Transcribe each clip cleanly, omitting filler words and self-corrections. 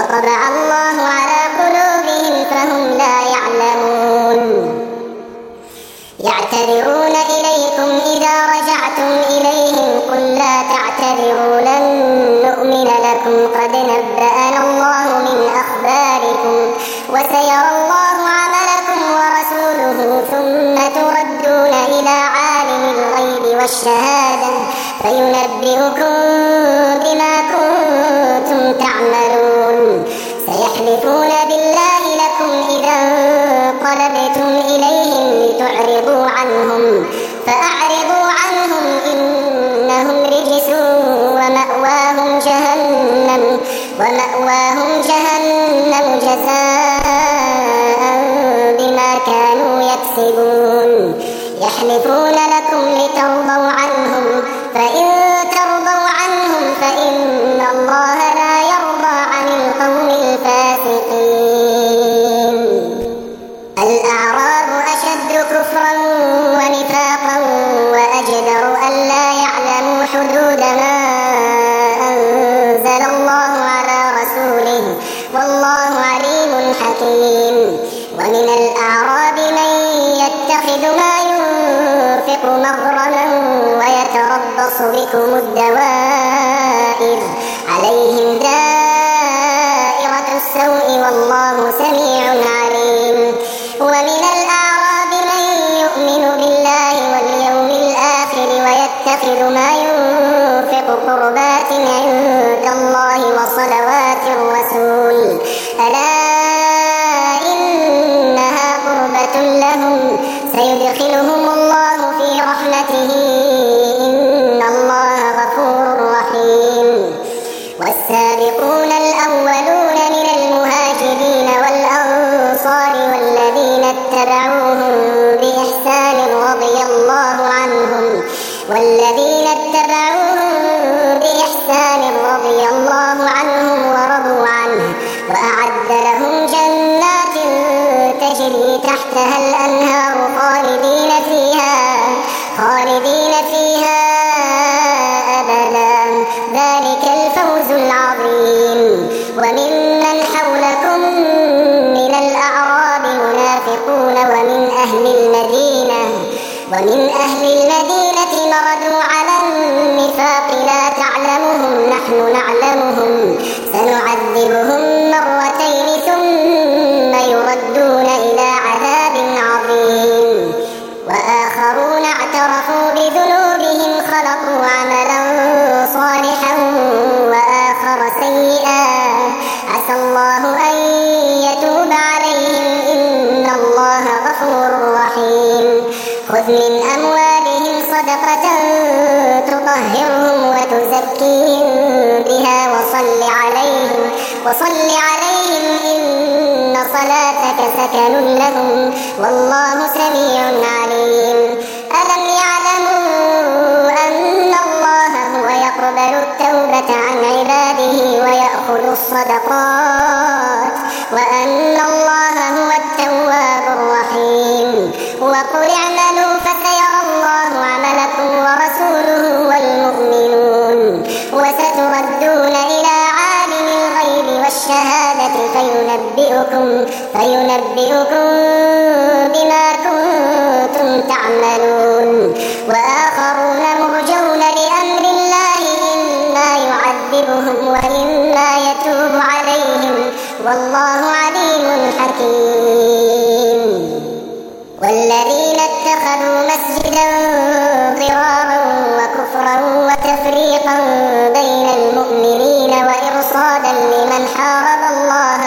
وطبع الله على قلوبهم فهم لا يعلمون يعتذرون إليكم إذا رجعتم إليهم قل لا تعتذروا لن نؤمن لكم قد نبأنا الله من أخباركم وسيرى الله عملكم ورسوله ثم تردون إلى عالم الغيب والشهادة فينبئكم بما كنتم تعملون سيحلفون بالله لكم إذا انقلبتم إليهم لتعرضوا عنهم فأعرضوا عنهم إنهم رجس ومأواهم جهنم جزاء بما كانوا يكسبون يحلفون لكم لترضوا عنهم فإن ترضوا عنهم فإن الله لا يرضى عن القوم الفاسقين الأعراب أشد كفرا ونفاقا وأجدر ألا يعلموا حدود ما أنزل الله على رسوله والله عليم حكيم ومن الأعراب من يتخذ ما ينفق مغرما ويتربص بكم الدوائر عليهم دائرة السوء والله سميع عليم ومن الأعراب من يؤمن بالله واليوم الآخر ويتخذ ما ينفق قربات عند الله وصلوات الرسول ألا إنها قربة لهم سيدخلهم الله في رحمته إن الله غفور رحيم والسابقون الأولون من المهاجرين والأنصار والذين اتبعوهم بإحسان رضي الله عنهم ورضوا عنه وأعد لهم جنات تجري تحتها الأنهار خالدين فيها أبدا ذلك الفوز العظيم وممن حولكم من الأعراب منافقون ومن أهل المدينة مردوا على النفاق لا تعلمهم نحن نعلمهم سنعذبهم مرتين ثم يردون إلى عذاب عظيم وآخرون اعترفوا بذنوبهم خلقوا عملا صالحا وآخر سيئا عسى الله أن يتوب عليهم إن الله غفور رحيم خذ من أموالهم صدقة تطهرهم وتزكيهم بها وصل عليهم إن صلاتك سكن لهم والله سميع عليم ألم يعلموا أن الله هو يقبل التوبة عن عباده ويأخذ الصدقات وأن الله هو التواب الرحيم وقل اعملوا فسيرى الله عملكم ورسوله والمؤمنون وستردون إلى عالم الغيب والشهادة فينبئكم بما كنتم تعملون وآخرون مرجون لأمر الله إما يعذبهم وإما يتوب عليهم والله عليم حكيم والذين اتخذوا مسجدا ضرارا وكفرا وتفريقا بين المؤمنين وإرصادا لمن حارب الله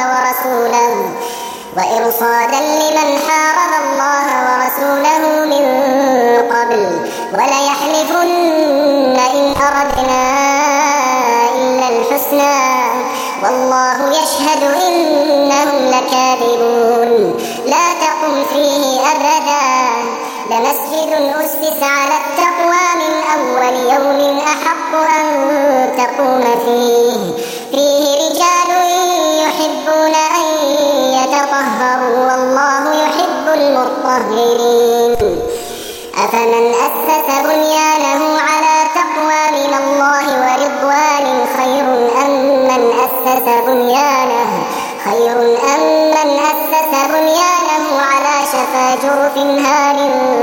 ورسوله من قبل وليحلفن إن أردنا إلا الحسنى والله يشهد إنهم لكاذبون لا تقم فيه أبدا لمسجد أسس على التقوى من أول يوم أحق أن تقوم فيه رجال يحبون أن يتطهروا والله يحب المطهرين أفمن أسس بنيانه على تقوى من الله ورضوان خير أم من أسس أسس بنيانه خير أم من أسس بنيانه على شفا جرف هار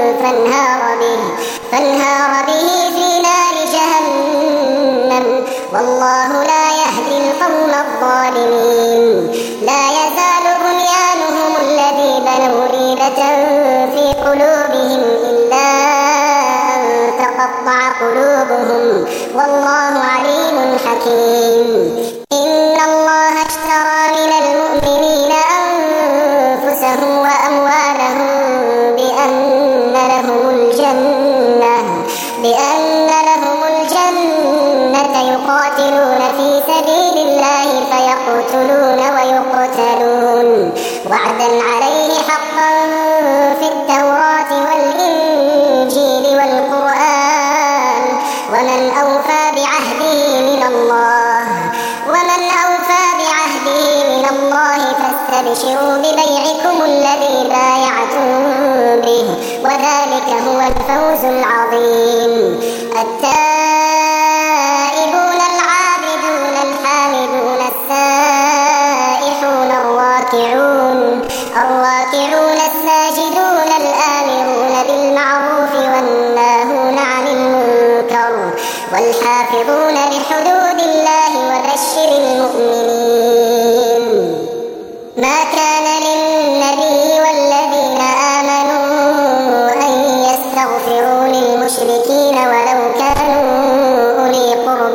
فانهار به في نار جهنم والله لا يهدي القوم الظالمين لا يزال بنيانهم الذي بنوا ريبة في قلوبهم إلا أن تقطع قلوبهم والله عليم حكيم إن الله اشترى من المؤمنين أنفسهم وأموالهم بأن لهم الجنة يقاتلون في سبيل الله فيقتلون ويقتلون وعدا عليه حقا في التوراة والإنجيل والقرآن ومن أوفى بعهده من الله فاستبشروا ببيعكم الذي بايعتم به وذلك هو الفوز العظيم التائبون العابدون الحامدون السائحون الراكعون الساجدون الآمرون بالمعروف والناهون عن المنكر والحافظون لحدود الله وبشر المؤمنين ما كان للنبي والذين آمنوا أن يستغفروا للمشركين ولو كانوا أولي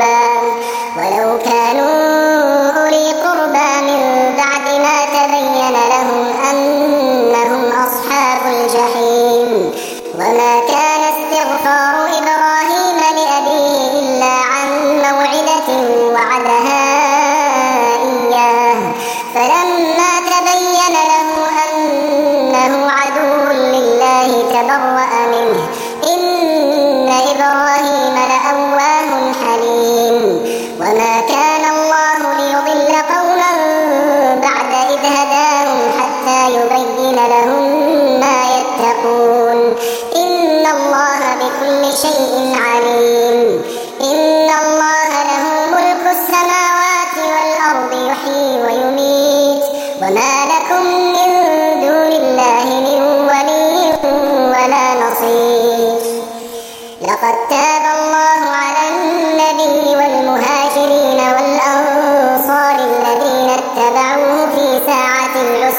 قربى من بعد ما تبين لهم أنهم أصحاب الجحيم وما كان استغفار إبراهيم لأبيه إلا عن موعدة وعدها إياه فلما تبين له أنه عدو لله تبرأ منه إن إبراهيم لأواه حليم وما كان الله ليضل قوما بعد إذ هداهم حتى يبين لهم ما يتقون إن الله بكل شيء عليم إن الله له ملك السماوات والأرض يحيي ويميت وما لكم من دون الله من ولي ولا نصير لقد تاب الله على النبي والمهاجرين والأنصار الذين اتبعوه في ساعة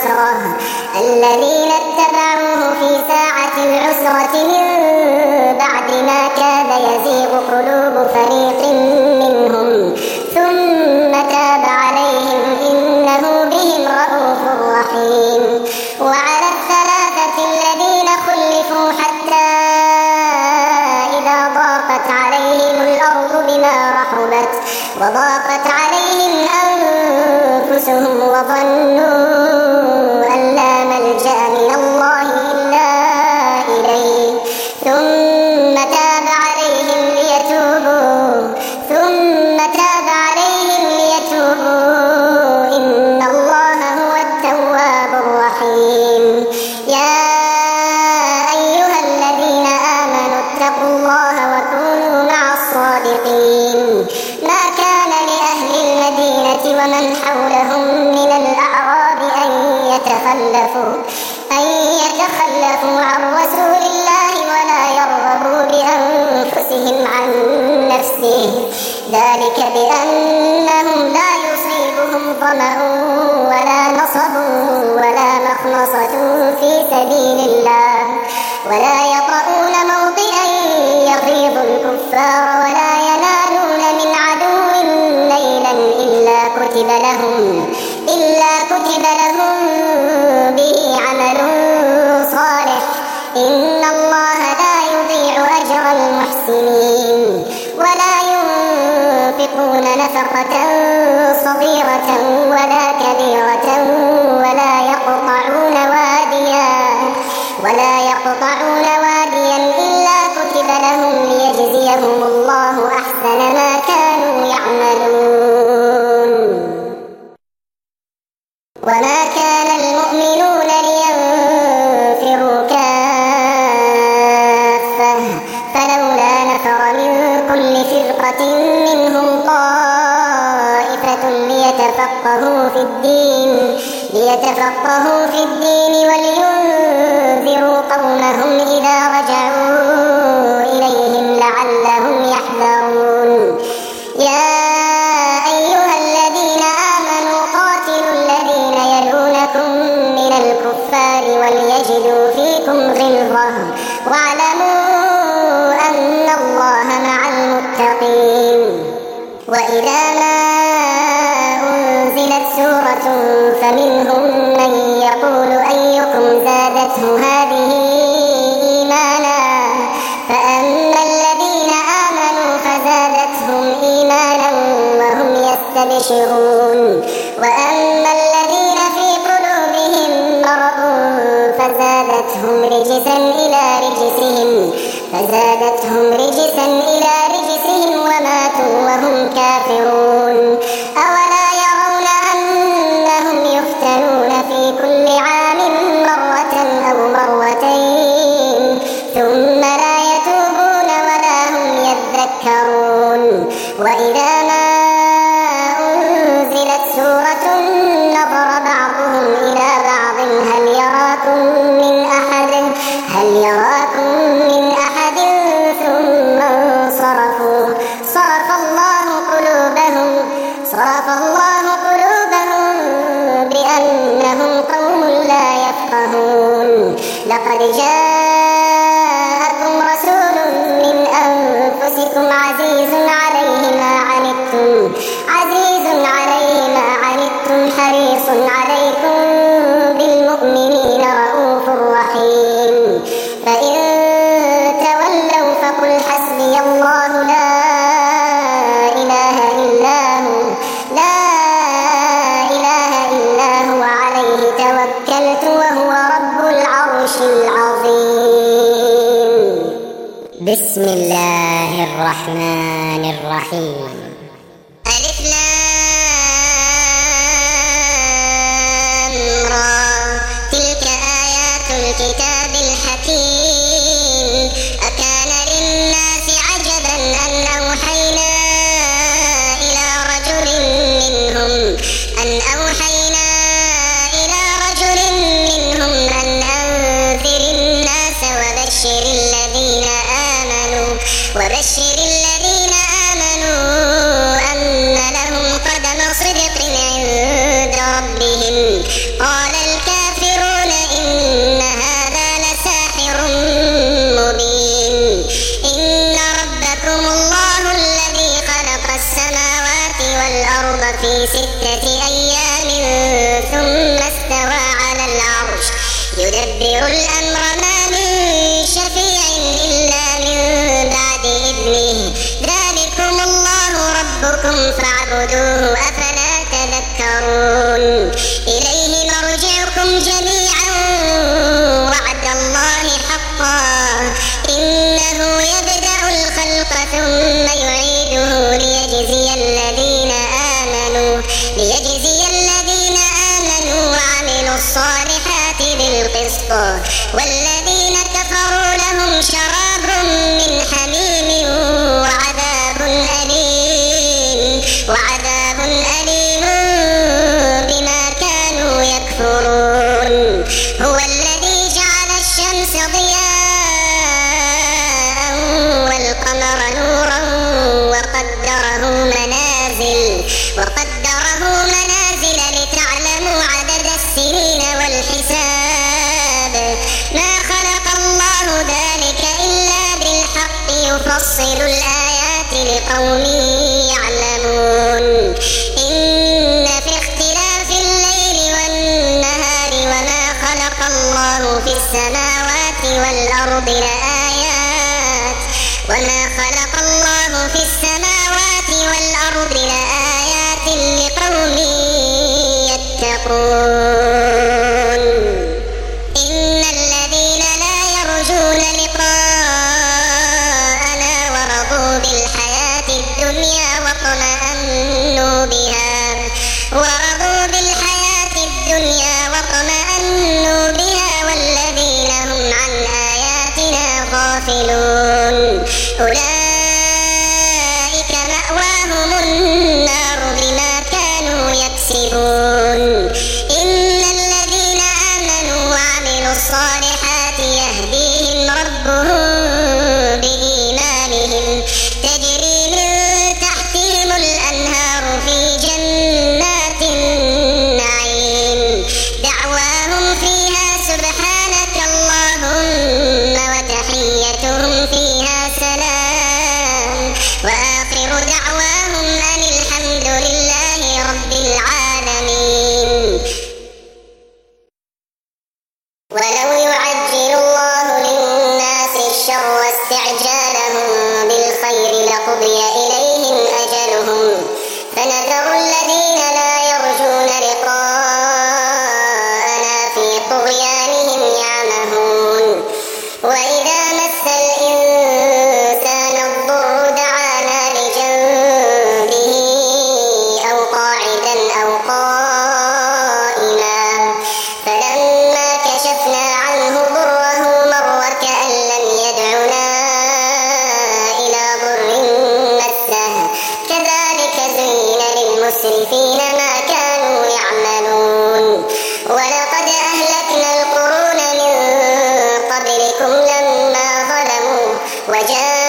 العسرة من بعد ما كاد يزيغ قلوب فريق منهم ثم تاب عليهم إنه بهم رءوف رحيم وعلى الثلاثة الذين خلفوا حتى إذا ضاقت عليهم الأرض بما رحبت وضاقت عليهم أنفسهم وظنوا أن لا ملجأ من الله إلا إليه ثم تاب عليهم ليتوبوا إن الله هو التواب الرحيم يا أيها الذين آمنوا اتقوا الله وكونوا مع الصادقين ما كان لأهل المدينة ومن حولهم من الأعراب أن يتخلفوا عن رسول الله ولا يرغبوا بأنفسهم عن نفسه ذلك بأنهم لا يصيبهم ظمأ ولا نصب ولا مخمصة في سبيل الله ولا يطؤون موطئا يغيظ الكفار ولا ينالون من عدو نيلا إلا كتب لهم به عمل صالح إن الله لا يضيع أجر المحسنين ولا ينفقون نفقة صغيرة ولا كبيرة ولا يقطعون واديا إلا كتب لهم ليجزيهم الله أحسن ما كانوا يعملون وما كان المؤمنون لينفروا كافة فلولا نفر من كل فرقة منهم طائفة ليتفقهوا ليتفقهوا في الدين ولينذروا قومهم إذا رجعوا إليهم لعلهم يحذرون يا أيها الذين آمنوا قاتلوا الذين يلونكم من الكفار وليجدوا فيكم غلظة واعلموا أن الله مع المتقين وإذا ما أنزلت سورة فمنهم من يقول أيكم زادته هذه إيمانا فأما الذين آمنوا فزادتهم إيمانا وهم يستبشرون وأما الذين في قلوبهم مرض فزادتهم رجسا إلى رجسهم وماتوا وهم كافرون أولا يرون أنهم يفتنون في كل عام مرة أو مرتين ثم لا يتوبون ولا هم يذكرون وإذا ما أنزلت سورة نظر بعضهم إلى بعض هل يراكم من أحد ثم انصرفوا صرف الله قلوبهم بأنهم قوم لا يفقهون لقد جاءكم رسول من أنفسكم عزيز عليه ما عنتم حريص عليكم بالمؤمنين رؤوف رحيم فإن تولوا فقل حسبي الله لا إله إلا هو عليه توكلت وهو رب العرش العظيم بسم الله الرحمن الرحيم ألف لام را تلك آيات الكتاب الحكيم أكان للناس عجبا أن أوحينا إلى رجل منهم أن أنذر الناس وبشر الذين آمنوا أن لهم قدم صدق عند ربهم قال الكافرون إن هذا لساحر مبين إن ربكم الله الذي خلق السماوات والأرض في 6 أيام ثم استوى على العرش يدبر الأمر ما من شفيع إلا من بعد إذنه ذلكم الله ربكم فاعبدوه أفلا تذكرون إليه مرجعكم جميعا وعد الله حقا إنه يبدأ الخلق ثم يعيده ليجزي الذين آمنوا وعملوا الصالحات بالقسط والذين كفروا لهم شراب من حميم وعذاب أليم بما كانوا يكفرون هو الذي جعل الشمس ضياء والقمر نورا وقدره منازل لتعلموا عدد السنين والحساب ما خلق الله ذلك إلا بالحق يفصل الآيات لقوم يعلمون إن في اختلاف الليل والنهار وما خلق الله في السماوات والأرض لآيات لقوم يتقون إن الذين لا يرجون لقاءنا ورضوا بالحياة الدنيا واطمأنوا بها والذين هم عن آياتنا غافلون أولئك مأواهم النار بما كانوا يكسبون الصالحات يهديهم ربهم بإيمانهم تجري من تحتهم الأنهار في جنات النعيم دعواهم فيها سبحانك اللهم وتحيتهم فيها سلام وآخر دعواهم أن الحمد لله رب العالمين. ولو يعجل الله للناس الشر واستعجالهم بالخير لقضي إليهم أجلهم فنذر الذين لا يرجون لقاءنا في طغيانهم يعمهون. وإذا مس الإنسان الضر دعانا لجنبه أو قاعدا أو قائما فلما كشفنا عنه ضره مر كأن لم يدعنا إلى ضر مسه كذلك زين للمسرفين ما كانوا يعملون. ولقد أهلكنا القرون من قبلكم لما ظلموا وجاءتهم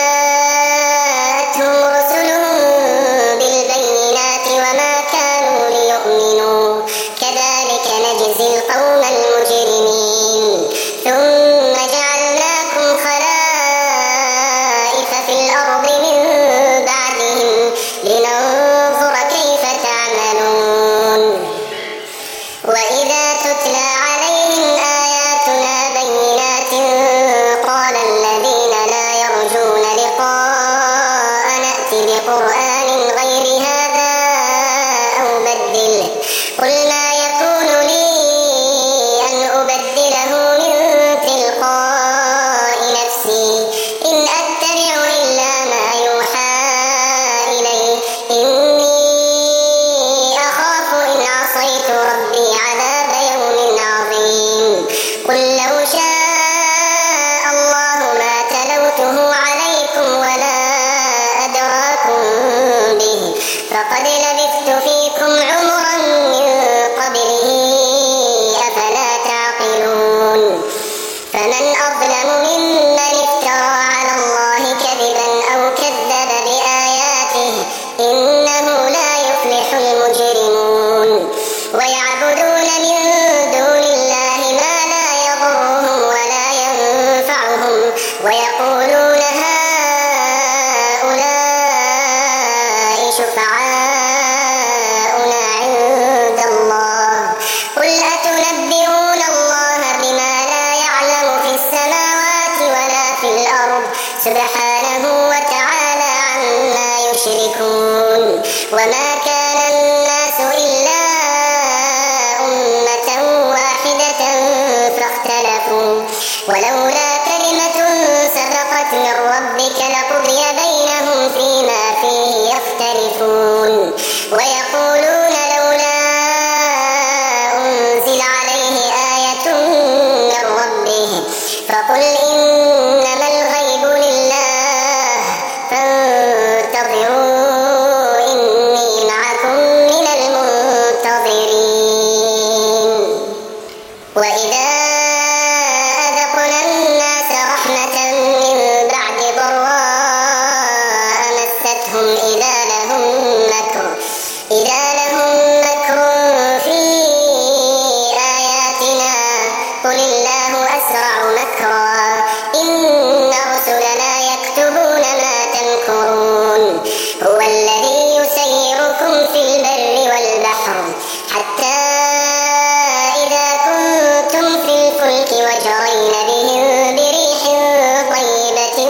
رسلهم بالبينات وما كانوا ليؤمنوا كذلك نجزي القوم المجرمين. ثم جعلناكم خلائف في الأرض من بعدهم لننظر كيف تعملون. وإذا تتلى عليهم آياتنا بينات قال الذين لا يرجون لقاء نأت بقرآن غير هذا أو بدله قل ما يكون لي أن أبدله من تلقاء نفسي إن أتبع إلا ما يوحى إلي إني أخاف إن عصيت ربي عذاب يوم عظيم. قل لو شاء الله ما تلوته عليكم ولا أدراكم به فقد لبثت فيكم عمرا من قبله أفلا تعقلون. فمن أظلم ممن افترى على الله كذبا أو كذب بآياته إنه لا يفلح المجرمون. ويعبدون من دون الله ما لا يضرهم ولا ينفعهم ويقولون هؤلاء شفعاؤنا عند الله قل أتنبئون الله بما لا يعلم في السماوات ولا في الأرض سبحانه وتعالى عما يشركون. وما كان الناس إلا أمة واحدة فاختلفوا ولولا كلمة سبقت من ربك لقضي بينهم فيما فيه يختلفون. ويقولون لولا أنزل عليه آية من ربه فقل إنما الغيب لله فانتظروا إني معكم من المنتظرين. وإذا أذقنا الناس رحمة من بعد ضراء مستهم إذا لهم مكر في آياتنا قل الله أسرع مكرا إن رسلنا يكتبون ما تمكرون. هو الذي يسيركم في البر والبحر حتى إذا كنتم في الفلك وجرين بهم بريح طيبة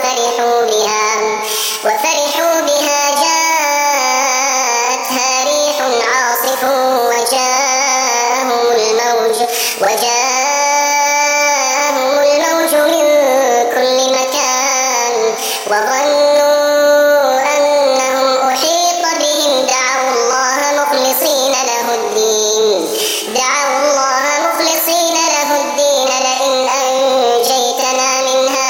وفرحوا بها جاءتها ريح عاصف وجاءهم الموج من كل مكان وظنوا أنهم أحيط بهم دعوا الله مخلصين له الدين لئن أنجيتنا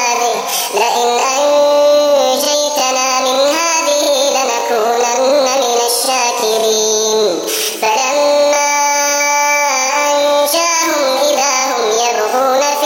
من هذه لنكونن من الشاكرين. فلما أنجاهم إذا هم يبغون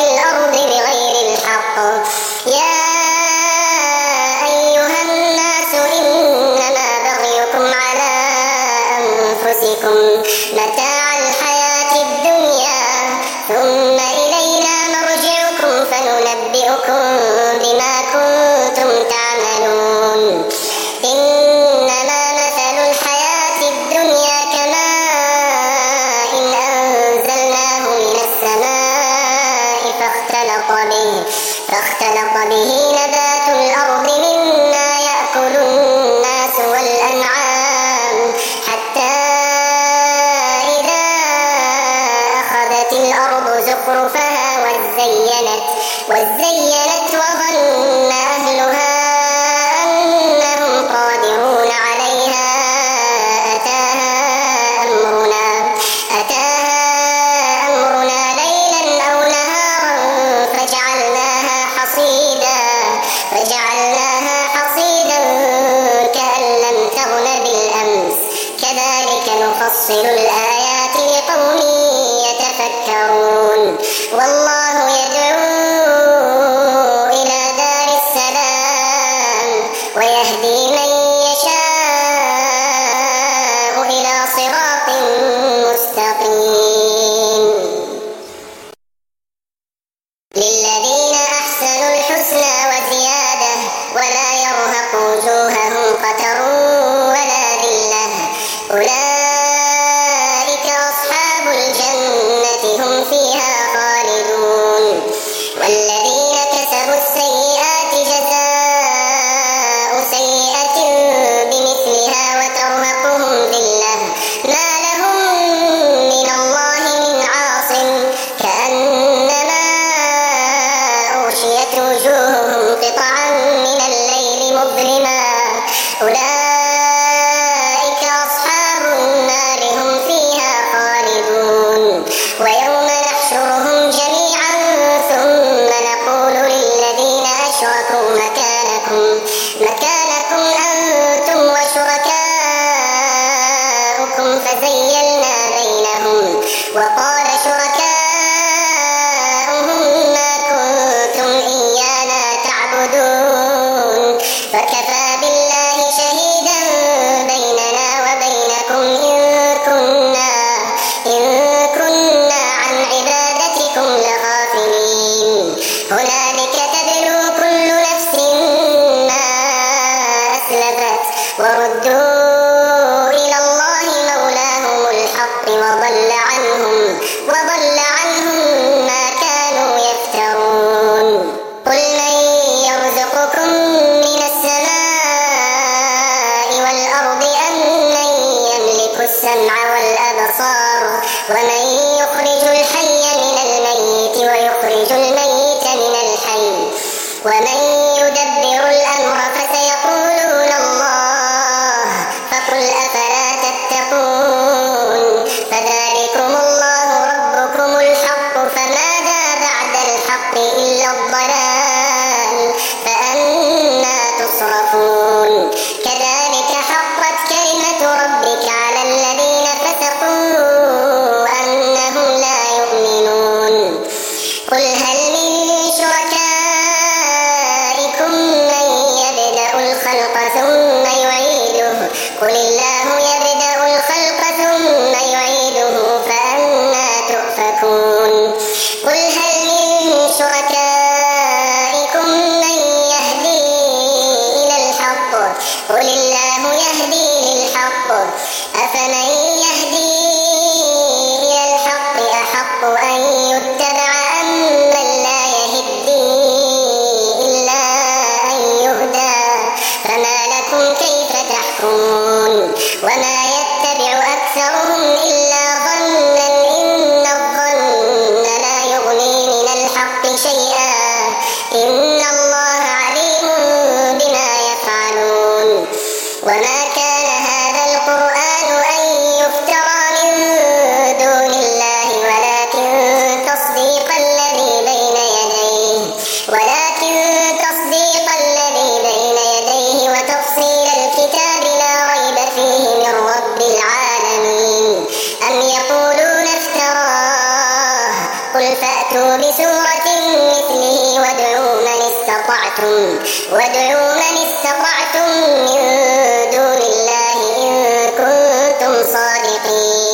أنفسكم متاع الحياة الدنيا ثم إلينا مرجعكم فننبئكم بما كنتم تعملون. إنما مثل الحياة الدنيا كماء أنزلناه من السماء فاختلط به نبات الأرض مما يأكل الناس والأنعام حتى إذا أخذت الأرض زخرفها وزينت وظن أهلها أنهم قادرون عليها أتاها أمرنا ليلا أو نهارا فجعلناها حصيدا كأن لم تغن بالأمس كذلك نفصل الآيات لقوم يتفكرون. والله يدعو إلى دار السلام ويهدي من يشاء إلى صراط مستقيم. للذين أحسنوا الحسنى وزيادة ولا يرهق وجوههم قتر ولا ذلة أولئك أصحاب الجنة هم فيها خالدون. والذين كسبوا السيئات جزاء سيئة بمثلها وترهقهم ذلة ما لهم من الله من عاصم كأنما أغشيت وجوههم قطعا من الليل مظلما أولئك أصحاب النار هم فيها خالدون. ويوم نحشرهم جميعا ثم نقول للذين أشركوا مكانكم أنتم وشركاؤكم فزيلنا بينهم وقال شركاؤهم ما كنتم إيانا تعبدون فكفى بالله شهيدا بيننا وبينكم إن كنا عن عبادتكم لغافلين. هنالك تبلو كل نفس ما أسلفت وردوا إلى الله مولاهم الحق وضل عنهم ما كانوا يفترون. قل من يرزقكم من السماء والأرض أم من يملك السمع والأبصار ومن يخرج الحي من الميت ويخرج الميت من الحي ومن يدبر الأمر فسيقولون الله فقل أفلا تتقون. فذلكم الله ربكم الحق فماذا بعد الحق إلا الضلال فأنى تصرفون. كذلك حقت كلمة ربك على الذين فسقوا أنهم لا يؤمنون. قل هل من شركائكم من يبدأ الخلق ثم يعيده قل الله يبدأ الخلق ثم يعيده فأنى تؤفكون. قل هل من شركائكم من يهدي إلى الحق قل الله يهدي للحق أفمن يهدي إلى الحق أحق أن يتبع أم من لا يهدي إلا أن يهدى فما لكم كيف تحكمون. وما يتبع أكثرهم إلا ظنا إن الظن لا يغني من الحق شيئا إن الله عليم بما يفعلون. وما كان هذا القرآن أن يفترى من دون الله ولكن تصديق الذي بين يديه وتفصيل الكتاب لا ريب فيه من رب العالمين. أم يقولون افتراه قل فأتوا بسورة مثله وادعوا من استطعتم من دون الله إن كنتم صادقين.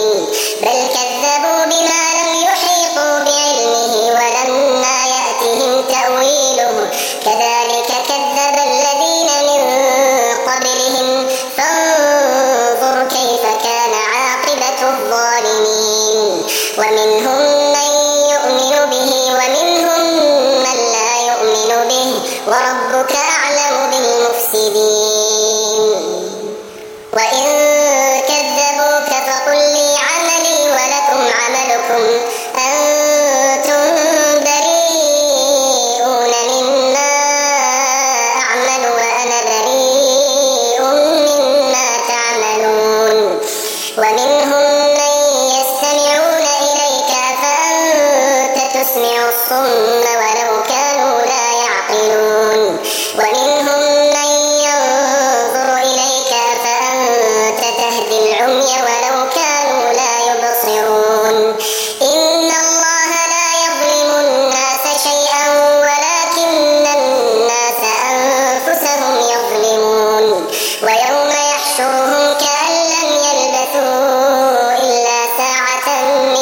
تسمع الصم ولو كانوا لا يعقلون ومنهم من ينظر إليك فأنت تهدي العمي ولو كانوا لا يبصرون إن الله لا يظلم الناس شيئا ولكن الناس أنفسهم يظلمون ويوم يحشرهم كأن لم يلبثوا إلا ساعة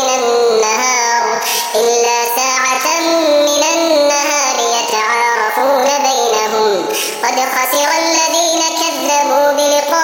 من النهار يتعارفون بينهم قد خسر الذين كذبوا بلقاء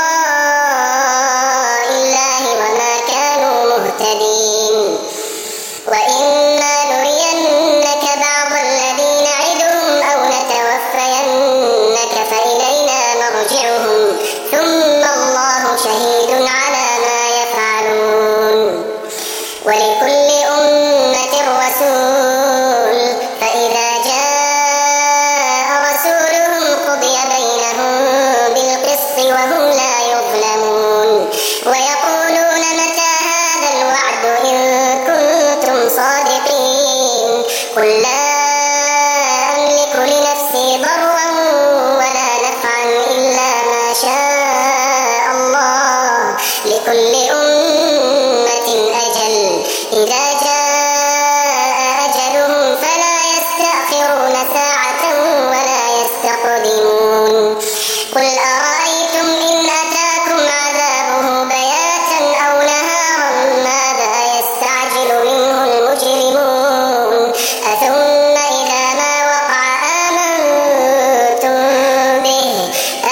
الله وما كانوا مهتدين وإما نرينك بعض الذي نعدهم أو نتوفينك فإلينا مرجعهم ثم الله شهيد على ما يفعلون ولكل أمة رسول فإذا جاء رسولهم قضي بينهم بالقسط وهم لا يظلمون ويقولون متى هذا الوعد إن كنتم صادقين قل لا أملك لنفسي ضرا ولا نفعا إلا ما شاء الله لكل أمة أجل إذا جاء أجلهم فلا يستأخرون ساعة ولا يستقدمون قل أرأيتم إن أتاكم عذابه بياتا أو نهارا ماذا يستعجل منه المجرمون أثم إذا ما وقع آمنتم به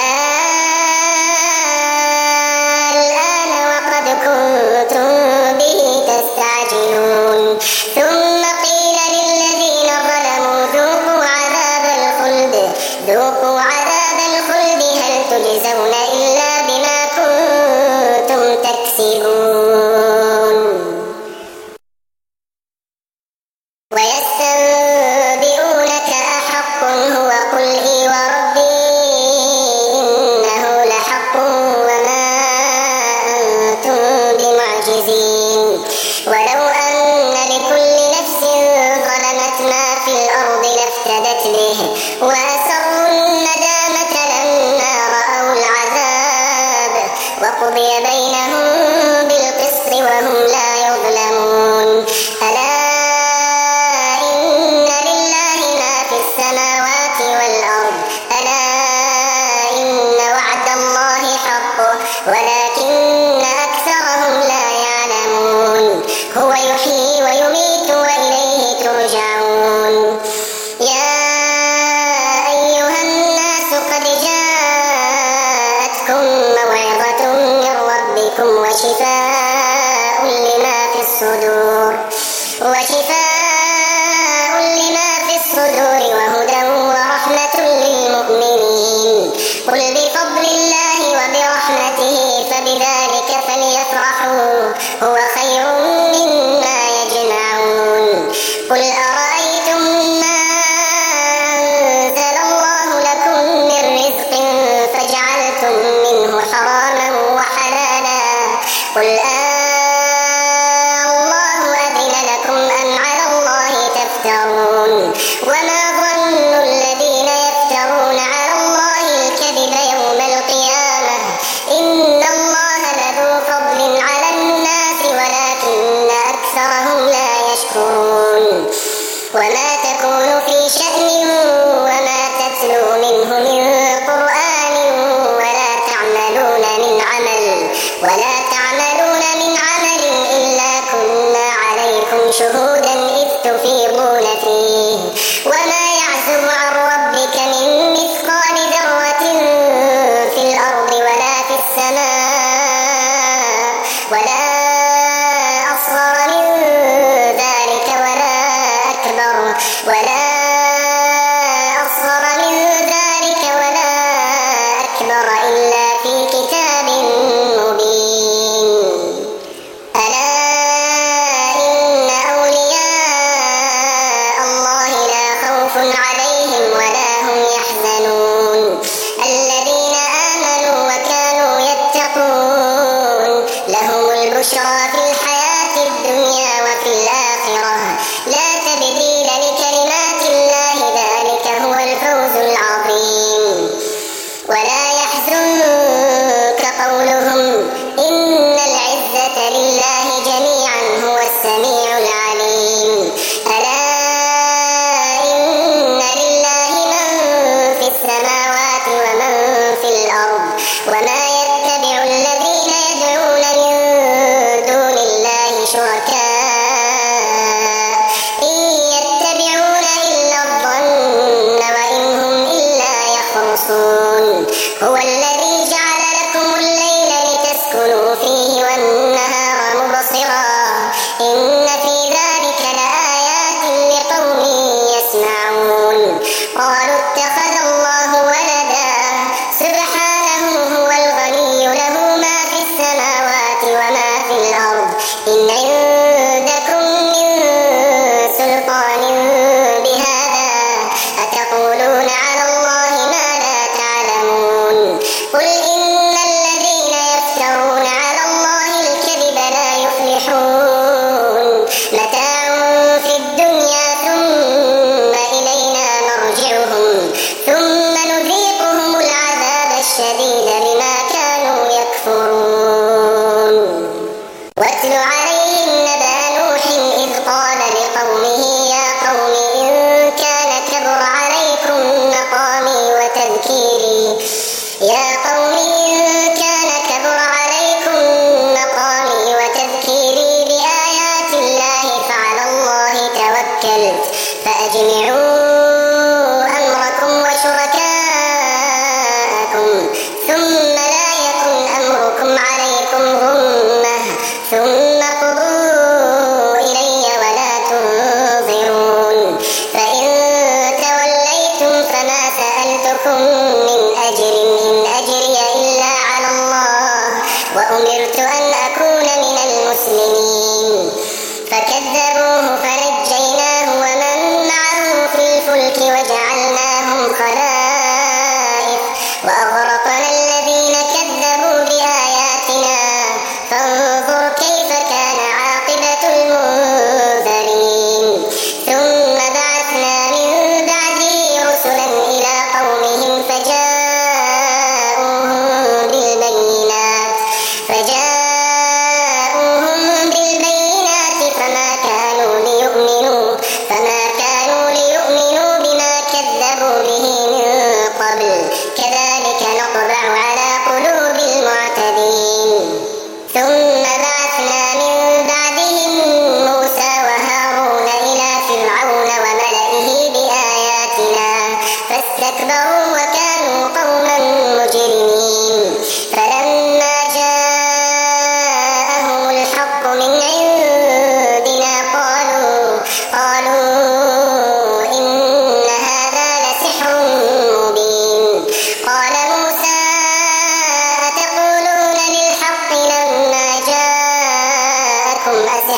الآن وقد كنتم به تستعجلون ثم قيل للذين ظلموا ذوقوا عذاب الخلد هل تجزون إلا بما كنتم تكسبون ويستنبئونك أحق هو قل إي وربي إنه لحق وما أنتم بمعجزين ولو أن لكل نفس ظلمت ما في الأرض لافتدت به وأسروا الندامة لما رأوا العذاب وقضي بينهم بالقسط وهم لا يظلمون ألا إن لله ما في السماوات والأرض ألا إن وعد الله حق ولكن أكثرهم لا يعلمون هو يحيي ويميت وإليه ترجعون يا أيها الناس قد جاءتكم موعظة من ربكم وشفاء لما في الصدور وهدى ورحمة للمؤمنين قل بفضل الله وبرحمته فبذلك فليفرحوا هو خير مما يجمعون قل أرأيتم ما أنزل الله لكم من رزق فجعلتم منه حراما وحلالا قل الله أذن لكم أم على الله تفترون وما ظن الذين يفترون على الله الكذب يوم القيامة إن الله لذو فضل على الناس ولكن أكثرهم لا يشكرون وما تكون في شأن وما تتلو منه من قرآن ولا تعملون من عمل إلا كنا عليكم شهودا إذ تفيضون فيه وما يعزب عن ربك من مثقال ذرة في الأرض ولا في السماء ولا أصغر من ذلك ولا أكبر إلا في كتاب مبين ألا إن أولياء الله لا خوف عليهم ولا هم يحزنون الذين آمنوا وكانوا يتقون لهم البشرى في الحياة الدنيا وفي الآخرة لا تبديل قالوا اتخذ الله ولدا سبحانه هو الغني له ما في السماوات وما في الأرض إن عندكم من سلطان بهذا أتقولون على الله ما لا تعلمون قل إن الذين يفترون على الله الكذب لا يفلحون متاع في الدنيا ثم إلينا مرجعهم ثم نذيقهم العذاب الشديد بما كانوا يكفرون واتل عليهم نبأ نوح إذ قال لقومه يا قوم إن كان كبر عليكم مقامي وتذكيري بآيات الله فعلى الله توكلت فأجمعوا أمركم وشركاءكم ثم لا يكن أمركم عليكم غمة ثم قضوا إلي ولا تنظرون فإن توليتم فما سألتكم من أجر إن أجري إلا على الله وأمرت أن أكون من المسلمين فكذبوه فنجيناه ومن معه في الفلك وجعلناهم خلائف وأغرقنا الذين كذبوا بآياتنا فانظر كيف كان عاقبة المنذرين ثم بعثنا من بعده رسلا إلى قومهم فجاءوهم بالبينات فما كانوا ليؤمنوا بما كذبوا به من قبل كذلك نطبع على قلوب المعتدين ثم بعثنا من بعدهم موسى وهارون إلى فرعون وملئه بآياتنا فاستكبروا وكانوا قوما مجرمين فلما جاءهم الحق من عندنا قالوا إن هذا لسحر مبين قال موسى أتقولون للحق لما جاءكم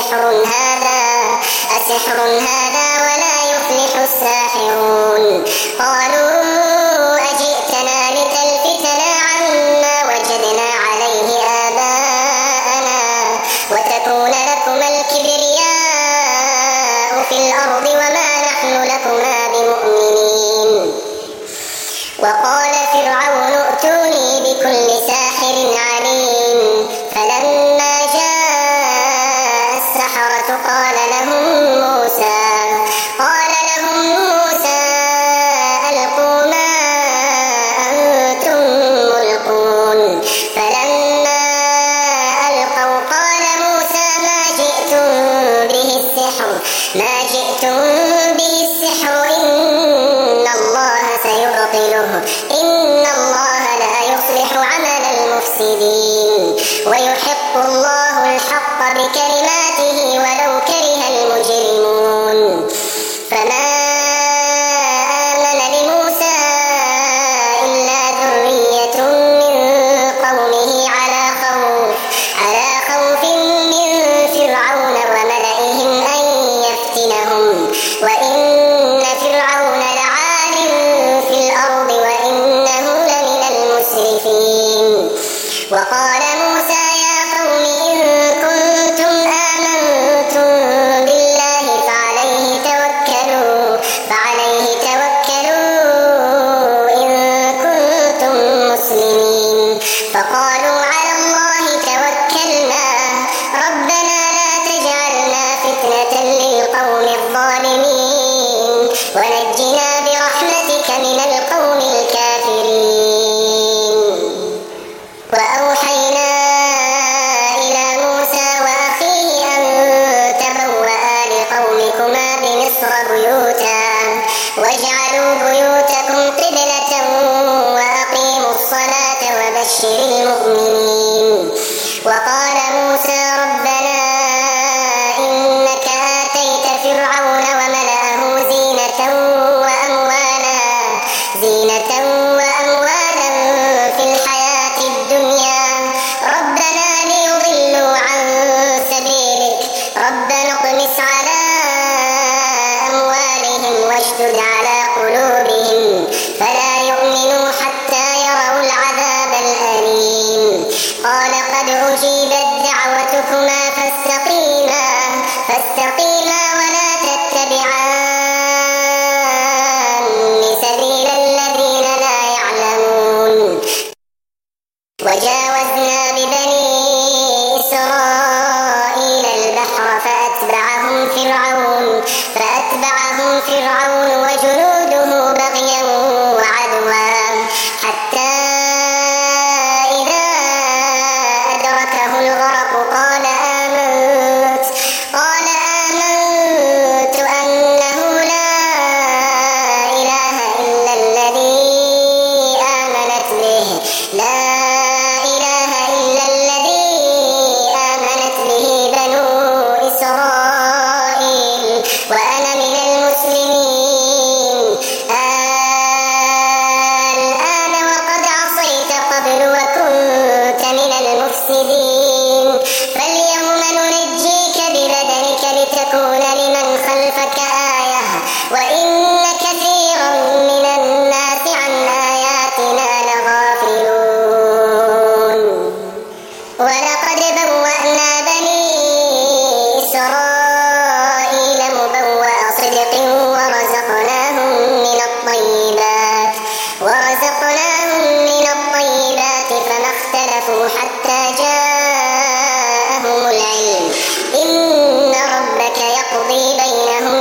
أسحر هذا ولا يفلح الساحرون قالوا أجئتنا لتلفتنا عما وجدنا عليه آباءنا وتكون لكما الكبرياء في الأرض وما نحن لكما بمؤمنين وقال فرعون ائتوني بكل ساحر عليم فلما جاء السحرة قال لهم موسى ألقوا ما أنتم ملقون فلما ألقوا قال موسى ما جئتم به السحر إن الله سيبطله إن الله لا يصلح عمل المفسدين ويحق الله الحق بكلماته ولو كره المجرمون فما آمن لموسى إلا ذرية من قومه على خوف من فرعون وملئهم أن يفتنهم وإن فرعون لعال في الأرض وإنه لمن المسرفين وقال موسى يا قوم إن كنتم آمنتم بالله فعليه توكلوا إن كنتم مسلمين فقالوا على الله توكلنا ربنا لا تجعلنا فتنة للقوم الظالمين ونجنا برحمتك من القوم الكافرين وأوحينا إلى موسى وأخيه أن تبوأ لقومكما بمصر بيوتا واجعلوا بيوتكم قبلة وأقيموا الصلاة وبشر المؤمنين وقال موسى ربنا إنك آتيت فرعون وملأه زينة وأموالا اشدد على قلوبهم فلا يؤمنوا حتى يروا العذاب الأليم. قال قد أجيبت دعوتكما فاستقيما ولا تتبعان سبيل الذين لا يعلمون. وجاوزنا ببني إسرائيل البحر فأتبعهم فرعون وجنوده بغيا وعدوا حتى إذا أدركه الغرق قال آمنت أنه لا إله إلا الذي آمنت به بنو إسرائيل وأنا من المسلمين. الآن وقد عصيت قبل وكنت من المفسدين. فاليوم ننجيك ببدنك لتكون لمن خلفك آية وإن كثيرا من الناس عن آياتنا لغافلون. ولقد بوأنا بني إسرائيل مبوأ صدق ورزقناهم من الطيبات فما اختلفوا حتى جاءهم العلم. إن ربك يقضي بينهم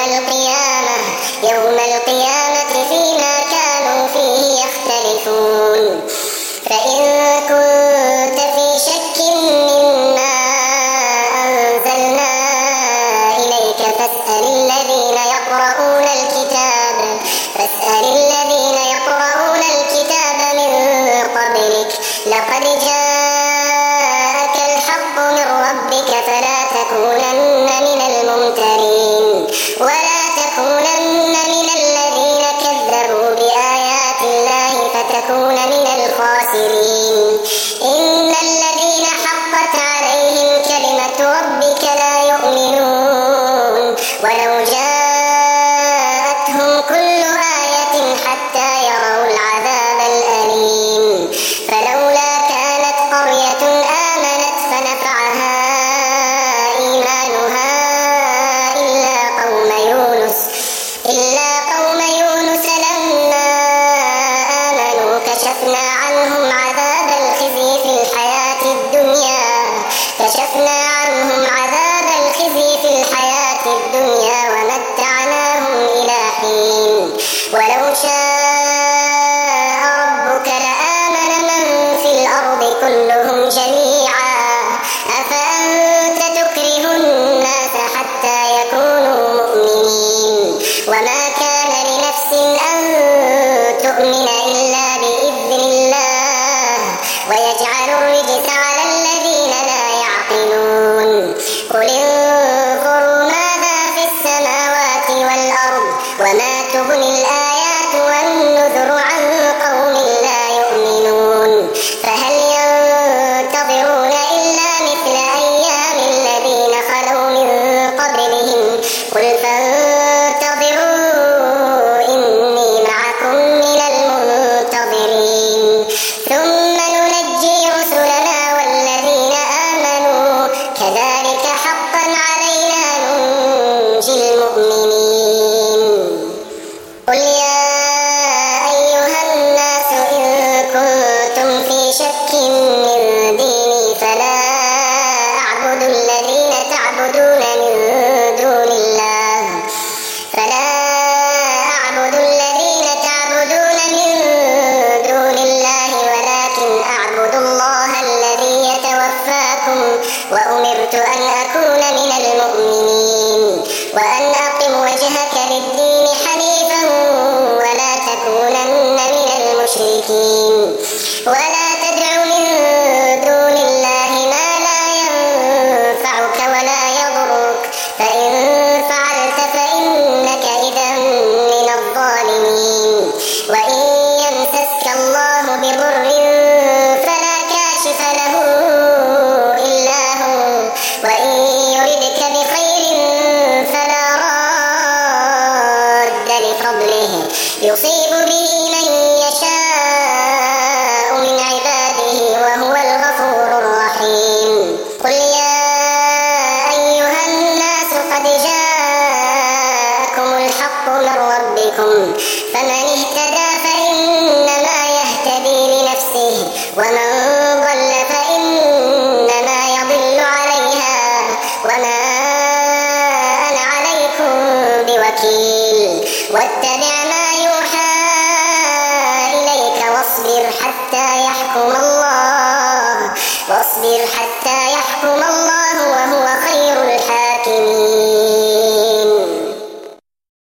يوم القيامة فيما كانوا فيه يختلفون. فإن كنت في شك مما أنزلنا إليك فاسأل الذين يقرؤون الكتاب من قبلك لقد جاءك الحق من ربك فلا تكونن من الممترين ولا تكونن من الذين كذبوا بآيات الله فتكون من الخاسرين. إن الذين حقت عليهم كلمة ربك لا يؤمنون ولو جاءتهم كل آية حتى يروا العذاب الأليم. فلولا كانت قرية آمنت فنفعها إيمانها إلا قوم يونس لما آمنوا كشفنا عنهم عذاب الخزي في الحياة الدنيا ومتعناهم إلى حين. ولو شاء ربك لآمن من في الأرض كلهم جميعا أفأنت تكره الناس حتى يكونوا مؤمنين. وما كان لنفس أن تؤمن إلا بإذن الله ويجعل الرجس على الذين لا يعقلون. قل انظروا ماذا في السماوات والأرض وما تغني الآيات يصيب به من يشاء من عباده وهو الغفور الرحيم قل يا أيها الناس قد جاءكم الحق من ربكم فمن اهتدى فإنما يهتدي لنفسه ومن ضل فإنما يضل عليها وما أنا عليكم بوكيل واتبع ما يوحى